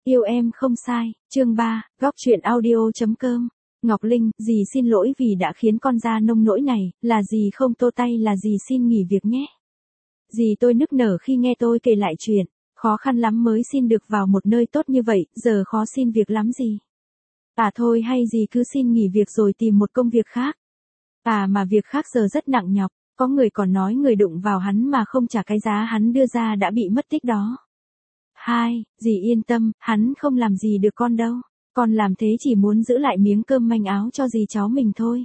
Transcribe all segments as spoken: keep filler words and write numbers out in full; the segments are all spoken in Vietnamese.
Yêu em không sai, chương ba, góc truyện audio.com. Ngọc Linh, dì xin lỗi vì đã khiến con ra nông nỗi này, là dì không tô tay, là dì xin nghỉ việc nhé. Dì tôi nức nở khi nghe tôi kể lại chuyện, khó khăn lắm mới xin được vào một nơi tốt như vậy, giờ khó xin việc lắm gì. À thôi hay dì cứ xin nghỉ việc rồi tìm một công việc khác. À mà việc khác giờ rất nặng nhọc, có người còn nói người đụng vào hắn mà không trả cái giá hắn đưa ra đã bị mất tích đó. Hai, dì yên tâm, hắn không làm gì được con đâu. Con làm thế chỉ muốn giữ lại miếng cơm manh áo cho dì cháu mình thôi.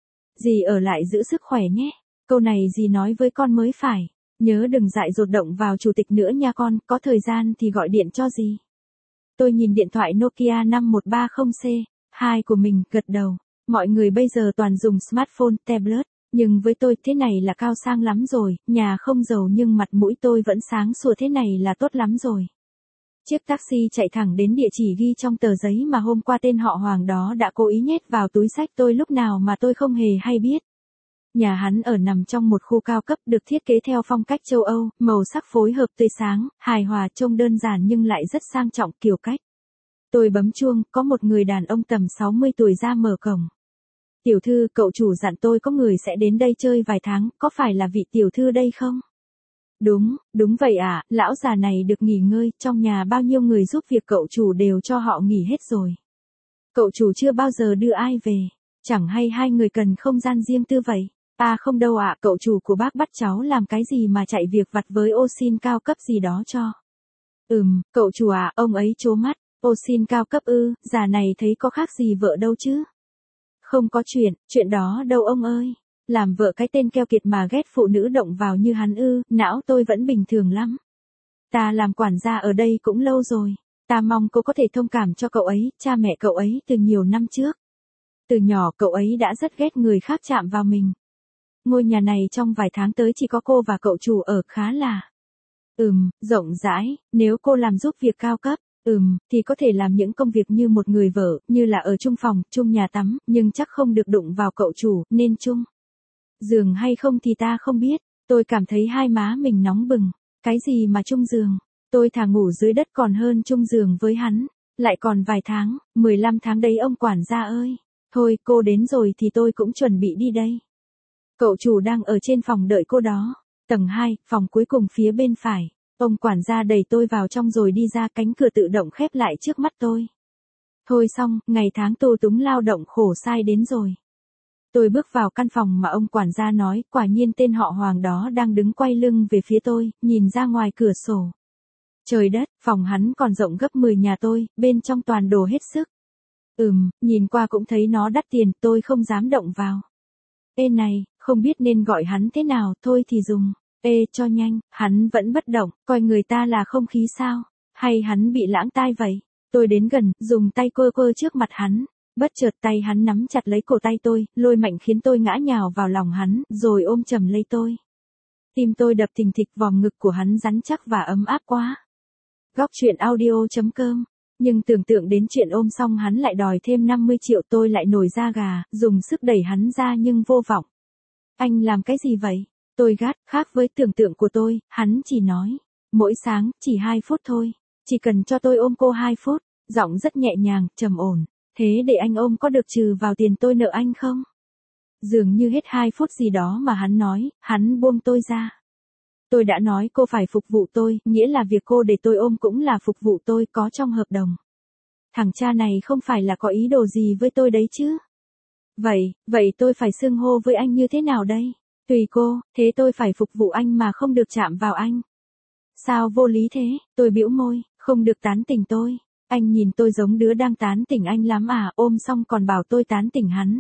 Dì ở lại giữ sức khỏe nhé. Câu này dì nói với con mới phải. Nhớ đừng dại dột động vào chủ tịch nữa nha con, có thời gian thì gọi điện cho dì. Tôi nhìn điện thoại Nokia năm một ba không C hai của mình, gật đầu. Mọi người bây giờ toàn dùng smartphone, tablet. Nhưng với tôi thế này là cao sang lắm rồi, nhà không giàu nhưng mặt mũi tôi vẫn sáng sủa thế này là tốt lắm rồi. Chiếc taxi chạy thẳng đến địa chỉ ghi trong tờ giấy mà hôm qua tên họ Hoàng đó đã cố ý nhét vào túi xách tôi lúc nào mà tôi không hề hay biết. Nhà hắn ở nằm trong một khu cao cấp được thiết kế theo phong cách châu Âu, màu sắc phối hợp tươi sáng, hài hòa, trông đơn giản nhưng lại rất sang trọng kiểu cách. Tôi bấm chuông, có một người đàn ông tầm sáu mươi tuổi ra mở cổng. Tiểu thư, cậu chủ dặn tôi có người sẽ đến đây chơi vài tháng, có phải là vị tiểu thư đây không? Đúng, đúng vậy ạ, à, lão già này được nghỉ ngơi, trong nhà bao nhiêu người giúp việc cậu chủ đều cho họ nghỉ hết rồi. Cậu chủ chưa bao giờ đưa ai về, chẳng hay hai người cần không gian riêng tư vậy? À không đâu ạ, à, cậu chủ của bác bắt cháu làm cái gì mà chạy việc vặt với ô xin cao cấp gì đó cho. Ừm, cậu chủ à, ông ấy trố mắt, ô xin cao cấp ư, già này thấy có khác gì vợ đâu chứ. Không có chuyện, chuyện đó đâu ông ơi. Làm vợ cái tên keo kiệt mà ghét phụ nữ động vào như hắn ư, não tôi vẫn bình thường lắm. Ta làm quản gia ở đây cũng lâu rồi. Ta mong cô có thể thông cảm cho cậu ấy, cha mẹ cậu ấy từ nhiều năm trước. Từ nhỏ cậu ấy đã rất ghét người khác chạm vào mình. Ngôi nhà này trong vài tháng tới chỉ có cô và cậu chủ ở, khá là Ừm, rộng rãi, nếu cô làm giúp việc cao cấp. Ừm, thì có thể làm những công việc như một người vợ, như là ở chung phòng, chung nhà tắm, nhưng chắc không được đụng vào cậu chủ, nên chung giường hay không thì ta không biết. Tôi cảm thấy hai má mình nóng bừng. Cái gì mà chung giường? Tôi thà ngủ dưới đất còn hơn chung giường với hắn. Lại còn vài tháng, mười lăm tháng đấy ông quản gia ơi. Thôi, cô đến rồi thì tôi cũng chuẩn bị đi đây. Cậu chủ đang ở trên phòng đợi cô đó. Tầng hai, phòng cuối cùng phía bên phải. Ông quản gia đẩy tôi vào trong rồi đi ra, cánh cửa tự động khép lại trước mắt tôi. Thôi xong, ngày tháng tù túng lao động khổ sai đến rồi. Tôi bước vào căn phòng mà ông quản gia nói, quả nhiên tên họ Hoàng đó đang đứng quay lưng về phía tôi, nhìn ra ngoài cửa sổ. Trời đất, phòng hắn còn rộng gấp mười nhà tôi, bên trong toàn đồ hết sức. Ừm, nhìn qua cũng thấy nó đắt tiền, tôi không dám động vào. Ê này, không biết nên gọi hắn thế nào, thôi thì dùng. Ê cho nhanh, hắn vẫn bất động, coi người ta là không khí sao? Hay hắn bị lãng tai vậy? Tôi đến gần, dùng tay quơ quơ trước mặt hắn. Bất chợt tay hắn nắm chặt lấy cổ tay tôi, lôi mạnh khiến tôi ngã nhào vào lòng hắn, rồi ôm chầm lấy tôi. Tim tôi đập thình thịch, vòng ngực của hắn rắn chắc và ấm áp quá. Góc truyện audio.com. Nhưng tưởng tượng đến chuyện ôm xong hắn lại đòi thêm năm mươi triệu, tôi lại nổi da gà, dùng sức đẩy hắn ra nhưng vô vọng. Anh làm cái gì vậy? Tôi gắt, khác với tưởng tượng của tôi, hắn chỉ nói. Mỗi sáng, chỉ hai phút thôi. Chỉ cần cho tôi ôm cô hai phút. Giọng rất nhẹ nhàng, trầm ổn. Thế để anh ôm có được trừ vào tiền tôi nợ anh không? Dường như hết hai phút gì đó mà hắn nói, hắn buông tôi ra. Tôi đã nói cô phải phục vụ tôi, nghĩa là việc cô để tôi ôm cũng là phục vụ tôi, có trong hợp đồng. Thằng cha này không phải là có ý đồ gì với tôi đấy chứ? Vậy, vậy tôi phải xưng hô với anh như thế nào đây? Tùy cô, thế tôi phải phục vụ anh mà không được chạm vào anh. Sao vô lý thế? Tôi bĩu môi, không được tán tỉnh tôi. Anh nhìn tôi giống đứa đang tán tỉnh anh lắm à, ôm xong còn bảo tôi tán tỉnh hắn.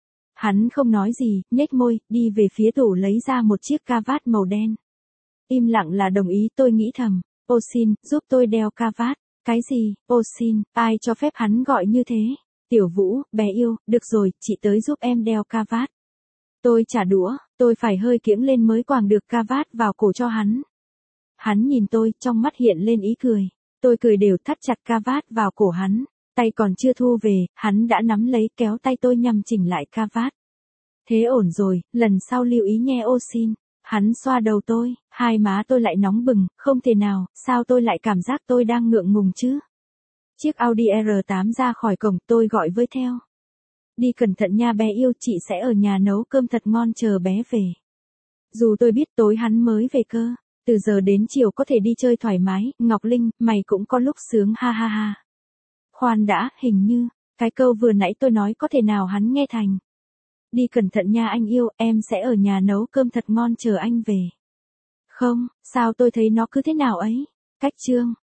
Hắn không nói gì, nhếch môi, đi về phía tủ lấy ra một chiếc cà vạt màu đen. Im lặng là đồng ý, tôi nghĩ thầm. Ô xin, giúp tôi đeo cà vạt. Cái gì, ô xin, ai cho phép hắn gọi như thế? Tiểu Vũ, bé yêu, được rồi, chị tới giúp em đeo cà vạt. Tôi trả đũa, tôi phải hơi kiễng lên mới quàng được cà vạt vào cổ cho hắn. Hắn nhìn tôi, trong mắt hiện lên ý cười. Tôi cười đều, thắt chặt cà vạt vào cổ hắn. Tay còn chưa thu về, hắn đã nắm lấy, kéo tay tôi nhằm chỉnh lại cà vạt. Thế ổn rồi, lần sau lưu ý nghe ô xin. Hắn xoa đầu tôi, hai má tôi lại nóng bừng, không thể nào, sao tôi lại cảm giác tôi đang ngượng ngùng chứ? Chiếc Audi R tám ra khỏi cổng, tôi gọi với theo. Đi cẩn thận nha bé yêu, chị sẽ ở nhà nấu cơm thật ngon chờ bé về. Dù tôi biết tối hắn mới về cơ. Từ giờ đến chiều có thể đi chơi thoải mái, Ngọc Linh, mày cũng có lúc sướng ha ha ha. Khoan đã, hình như, cái câu vừa nãy tôi nói có thể nào hắn nghe thành. Đi cẩn thận nha anh yêu, em sẽ ở nhà nấu cơm thật ngon chờ anh về. Không, sao tôi thấy nó cứ thế nào ấy. Cách chương.